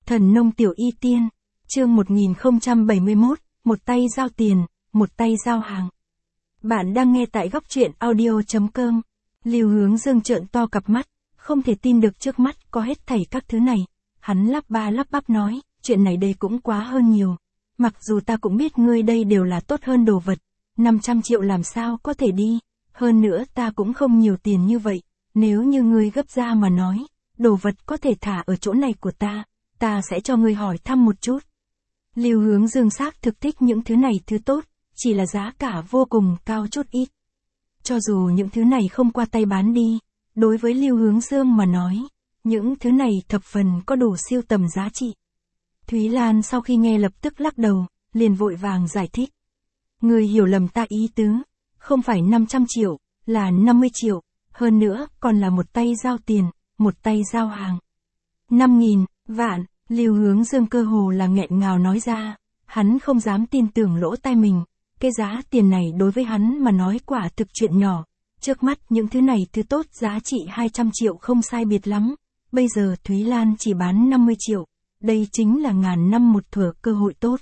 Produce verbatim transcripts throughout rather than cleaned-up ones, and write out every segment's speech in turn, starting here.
Thần nông tiểu y tiên, chương một nghìn không trăm bảy mươi mốt, một tay giao tiền, một tay giao hàng. Bạn đang nghe tại góc truyện audio chấm com. Lưu Hướng Dương trợn to cặp mắt, không thể tin được trước mắt có hết thảy các thứ này. Hắn lắp ba lắp bắp nói, chuyện này đây cũng quá hơn nhiều. Mặc dù ta cũng biết ngươi đây đều là tốt hơn đồ vật, năm trăm triệu làm sao có thể đi, hơn nữa ta cũng không nhiều tiền như vậy, nếu như ngươi gấp ra mà nói, đồ vật có thể thả ở chỗ này của ta, ta sẽ cho ngươi hỏi thăm một chút. Lưu Hướng Dương xác thực thích những thứ này thứ tốt, chỉ là giá cả vô cùng cao chút ít. Cho dù những thứ này không qua tay bán đi, đối với Lưu Hướng Dương mà nói, những thứ này thập phần có đủ siêu tầm giá trị. Thúy Lan sau khi nghe lập tức lắc đầu, liền vội vàng giải thích. Ngươi hiểu lầm ta ý tứ, không phải năm trăm triệu, là năm mươi triệu, hơn nữa còn là một tay giao tiền, một tay giao hàng. năm nghìn, vạn, Lưu Hướng Dương cơ hồ là nghẹn ngào nói ra, hắn không dám tin tưởng lỗ tai mình, cái giá tiền này đối với hắn mà nói quả thực chuyện nhỏ, trước mắt những thứ này thứ tốt giá trị hai trăm triệu không sai biệt lắm, bây giờ Thúy Lan chỉ bán năm mươi triệu, đây chính là ngàn năm một thuở cơ hội tốt.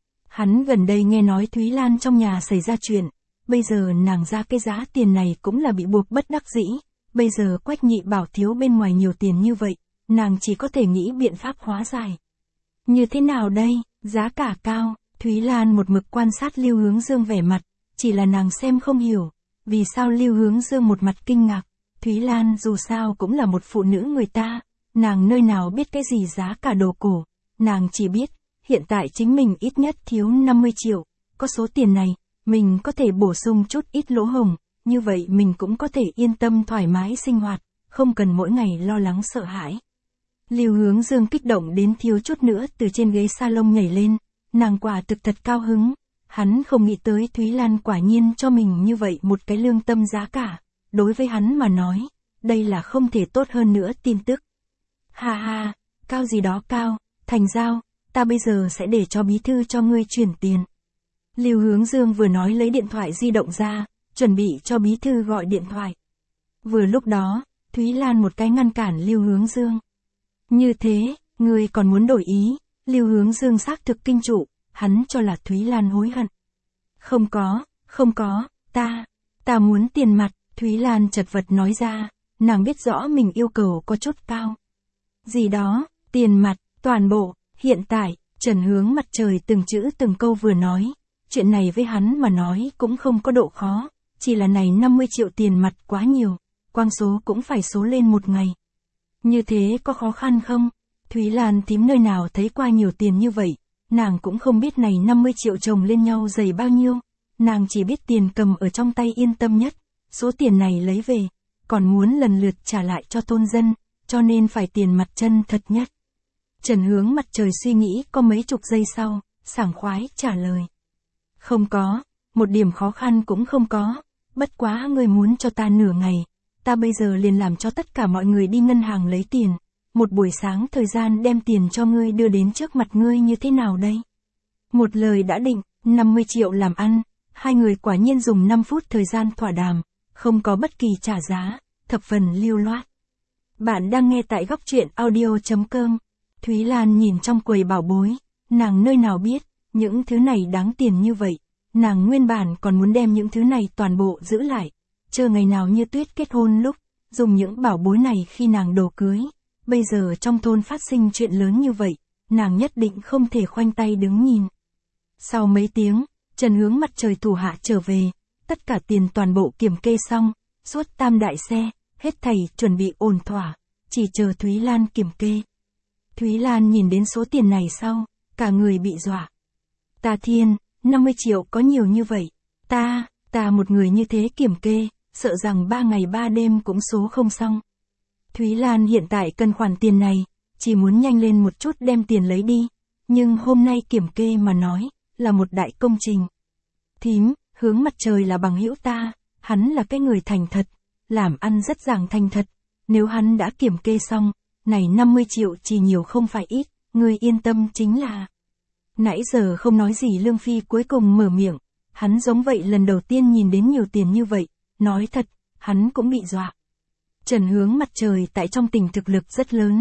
Hắn gần đây nghe nói Thúy Lan trong nhà xảy ra chuyện, bây giờ nàng ra cái giá tiền này cũng là bị buộc bất đắc dĩ, bây giờ Quách Nhị bảo thiếu bên ngoài nhiều tiền như vậy, nàng chỉ có thể nghĩ biện pháp hóa giải. Như thế nào đây, giá cả cao, Thúy Lan một mực quan sát Lưu Hướng Dương vẻ mặt, chỉ là nàng xem không hiểu, vì sao Lưu Hướng Dương một mặt kinh ngạc, Thúy Lan dù sao cũng là một phụ nữ người ta, nàng nơi nào biết cái gì giá cả đồ cổ, nàng chỉ biết, hiện tại chính mình ít nhất thiếu năm mươi triệu, có số tiền này, mình có thể bổ sung chút ít lỗ hổng, như vậy mình cũng có thể yên tâm thoải mái sinh hoạt, không cần mỗi ngày lo lắng sợ hãi. Lưu Hướng Dương kích động đến thiếu chút nữa từ trên ghế salon nhảy lên, nàng quả thực thật cao hứng, hắn không nghĩ tới Thúy Lan quả nhiên cho mình như vậy một cái lương tâm giá cả, đối với hắn mà nói, đây là không thể tốt hơn nữa tin tức. Ha ha, cao gì đó cao, thành giao, ta bây giờ sẽ để cho bí thư cho ngươi chuyển tiền. Lưu Hướng Dương vừa nói lấy điện thoại di động ra, chuẩn bị cho bí thư gọi điện thoại. Vừa lúc đó, Thúy Lan một cái ngăn cản Lưu Hướng Dương. Như thế, ngươi còn muốn đổi ý, Lưu Hướng Dương xác thực kinh trụ, hắn cho là Thúy Lan hối hận. Không có, không có, ta, ta muốn tiền mặt, Thúy Lan chật vật nói ra, nàng biết rõ mình yêu cầu có chút cao. Gì đó, tiền mặt, toàn bộ, hiện tại, Trần Hướng Mặt Trời từng chữ từng câu vừa nói, chuyện này với hắn mà nói cũng không có độ khó, chỉ là này năm mươi triệu tiền mặt quá nhiều, quang số cũng phải số lên một ngày. Như thế có khó khăn không? Thúy Lan thím nơi nào thấy qua nhiều tiền như vậy, nàng cũng không biết này năm mươi triệu chồng lên nhau dày bao nhiêu, nàng chỉ biết tiền cầm ở trong tay yên tâm nhất, số tiền này lấy về, còn muốn lần lượt trả lại cho thôn dân, cho nên phải tiền mặt chân thật nhất. Trần Hướng Mặt Trời suy nghĩ có mấy chục giây sau, sảng khoái trả lời. Không có, một điểm khó khăn cũng không có, bất quá ngươi muốn cho ta nửa ngày, ta bây giờ liền làm cho tất cả mọi người đi ngân hàng lấy tiền, một buổi sáng thời gian đem tiền cho ngươi đưa đến trước mặt ngươi như thế nào đây? Một lời đã định, năm mươi triệu làm ăn, hai người quả nhiên dùng năm phút thời gian thỏa đàm, không có bất kỳ trả giá, thập phần lưu loát. Bạn đang nghe tại góc truyện audio chấm com. Thúy Lan nhìn trong quầy bảo bối, nàng nơi nào biết, những thứ này đáng tiền như vậy, nàng nguyên bản còn muốn đem những thứ này toàn bộ giữ lại, chờ ngày nào Như Tuyết kết hôn lúc, dùng những bảo bối này khi nàng đồ cưới, bây giờ trong thôn phát sinh chuyện lớn như vậy, nàng nhất định không thể khoanh tay đứng nhìn. Sau mấy tiếng, Trần Hướng Mặt Trời thủ hạ trở về, tất cả tiền toàn bộ kiểm kê xong, suốt tam đại xe, hết thảy chuẩn bị ổn thỏa, chỉ chờ Thúy Lan kiểm kê. Thúy Lan nhìn đến số tiền này sau, cả người bị dọa. Ta thiên, năm mươi triệu có nhiều như vậy, ta, ta một người như thế kiểm kê, sợ rằng ba ngày ba đêm cũng số không xong. Thúy Lan hiện tại cần khoản tiền này, chỉ muốn nhanh lên một chút đem tiền lấy đi, nhưng hôm nay kiểm kê mà nói, là một đại công trình. Thím, Hướng Mặt Trời là bằng hữu ta, hắn là cái người thành thật, làm ăn rất giảng thành thật, nếu hắn đã kiểm kê xong, này năm mươi triệu chỉ nhiều không phải ít, ngươi yên tâm chính là. Nãy giờ không nói gì Lương Phi cuối cùng mở miệng, hắn giống vậy lần đầu tiên nhìn đến nhiều tiền như vậy, nói thật, hắn cũng bị dọa. Trần Hướng Mặt Trời tại trong tỉnh thực lực rất lớn,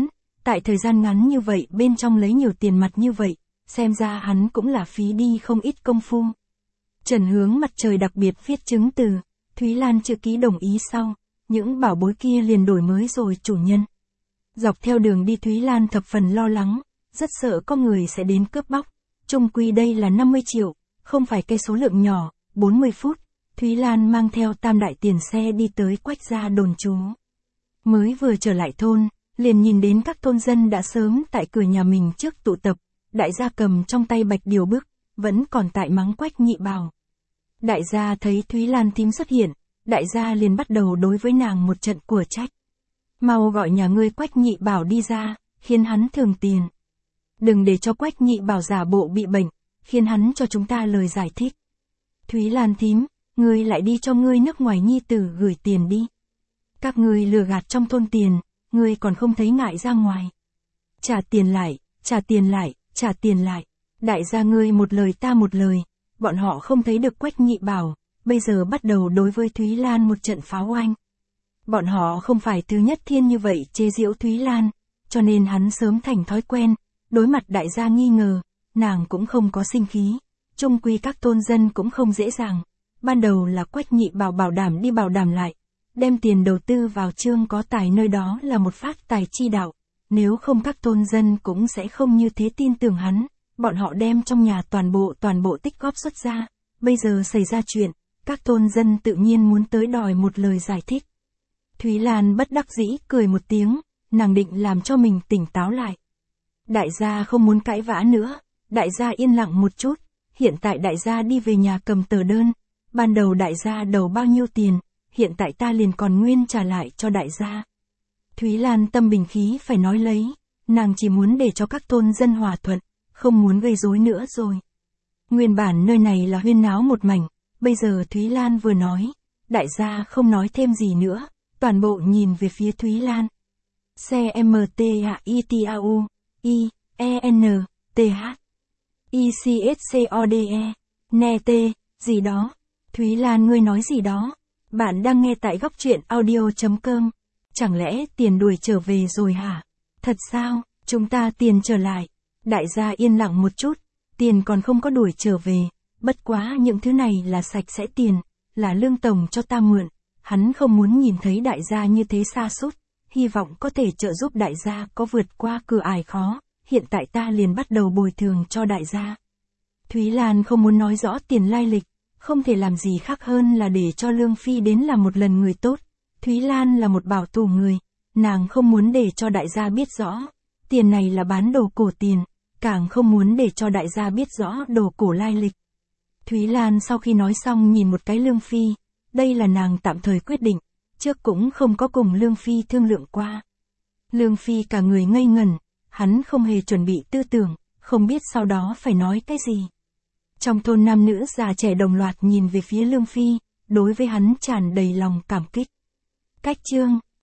Tại thời gian ngắn như vậy bên trong lấy nhiều tiền mặt như vậy, xem ra hắn cũng là phí đi không ít công phu. Trần Hướng Mặt Trời đặc biệt viết chứng từ, Thúy Lan chữ ký đồng ý sau, những bảo bối kia liền đổi mới rồi chủ nhân. Dọc theo đường đi Thúy Lan thập phần lo lắng, rất sợ có người sẽ đến cướp bóc. Chung quy đây là năm mươi triệu, không phải cái số lượng nhỏ. bốn mươi phút, Thúy Lan mang theo tam đại tiền xe đi tới Quách gia đồn trú. Mới vừa trở lại thôn, liền nhìn đến các thôn dân đã sớm tại cửa nhà mình trước tụ tập, đại gia cầm trong tay bạch điều bức, vẫn còn tại mắng Quách Nhị Bảo. Đại gia thấy Thúy Lan thím xuất hiện, đại gia liền bắt đầu đối với nàng một trận của trách. Mau gọi nhà ngươi Quách Nhị Bảo đi ra, khiến hắn thưởng tiền. Đừng để cho Quách Nhị Bảo giả bộ bị bệnh, khiến hắn cho chúng ta lời giải thích. Thúy Lan thím, ngươi lại đi cho ngươi nước ngoài nhi tử gửi tiền đi. Các ngươi lừa gạt trong thôn tiền, ngươi còn không thấy ngại ra ngoài. Trả tiền lại, trả tiền lại, trả tiền lại. Đại gia ngươi một lời ta một lời, bọn họ không thấy được Quách Nhị Bảo, bây giờ bắt đầu đối với Thúy Lan một trận pháo oanh. Bọn họ không phải thứ nhất thiên như vậy chế giễu Thúy Lan, cho nên hắn sớm thành thói quen, đối mặt đại gia nghi ngờ, nàng cũng không có sinh khí, chung quy các thôn dân cũng không dễ dàng. Ban đầu là Quách Nhị Bảo bảo đảm đi bảo đảm lại, đem tiền đầu tư vào Trương Có Tài nơi đó là một phát tài chi đạo, nếu không các thôn dân cũng sẽ không như thế tin tưởng hắn, bọn họ đem trong nhà toàn bộ toàn bộ tích góp xuất ra, bây giờ xảy ra chuyện, các thôn dân tự nhiên muốn tới đòi một lời giải thích. Thúy Lan bất đắc dĩ cười một tiếng, nàng định làm cho mình tỉnh táo lại. Đại gia không muốn cãi vã nữa, đại gia yên lặng một chút, hiện tại đại gia đi về nhà cầm tờ đơn, ban đầu đại gia đầu bao nhiêu tiền, hiện tại ta liền còn nguyên trả lại cho đại gia. Thúy Lan tâm bình khí phải nói lấy, nàng chỉ muốn để cho các thôn dân hòa thuận, không muốn gây rối nữa rồi. Nguyên bản nơi này là huyên náo một mảnh, bây giờ Thúy Lan vừa nói, đại gia không nói thêm gì nữa, toàn bộ nhìn về phía Thúy Lan. Xe M T A I T A U, I, E N, T H, I C S C O D E, N T, gì đó. Thúy Lan ngươi nói gì đó? Bạn đang nghe tại góc truyện audio.com. Chẳng lẽ tiền đuổi trở về rồi hả? Thật sao? Chúng ta tiền trở lại. Đại gia yên lặng một chút, tiền còn không có đuổi trở về, bất quá những thứ này là sạch sẽ tiền, là Lương Tổng cho ta mượn, hắn không muốn nhìn thấy đại gia như thế sa sút, hy vọng có thể trợ giúp đại gia có vượt qua cửa ải khó, hiện tại ta liền bắt đầu bồi thường cho đại gia. Thúy Lan không muốn nói rõ tiền lai lịch, không thể làm gì khác hơn là để cho Lương Phi đến làm một lần người tốt, Thúy Lan là một bảo tù người, nàng không muốn để cho đại gia biết rõ, tiền này là bán đồ cổ tiền, càng không muốn để cho đại gia biết rõ đồ cổ lai lịch. Thúy Lan sau khi nói xong nhìn một cái Lương Phi, đây là nàng tạm thời quyết định, trước cũng không có cùng Lương Phi thương lượng qua. Lương Phi cả người ngây ngẩn, hắn không hề chuẩn bị tư tưởng, không biết sau đó phải nói cái gì. Trong thôn nam nữ già trẻ đồng loạt nhìn về phía Lương Phi, đối với hắn tràn đầy lòng cảm kích. Cách chương